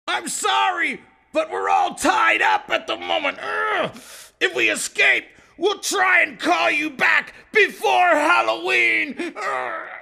I'm sorry, but we're all tied up at the moment. If we escape, we'll try and call you back before Halloween.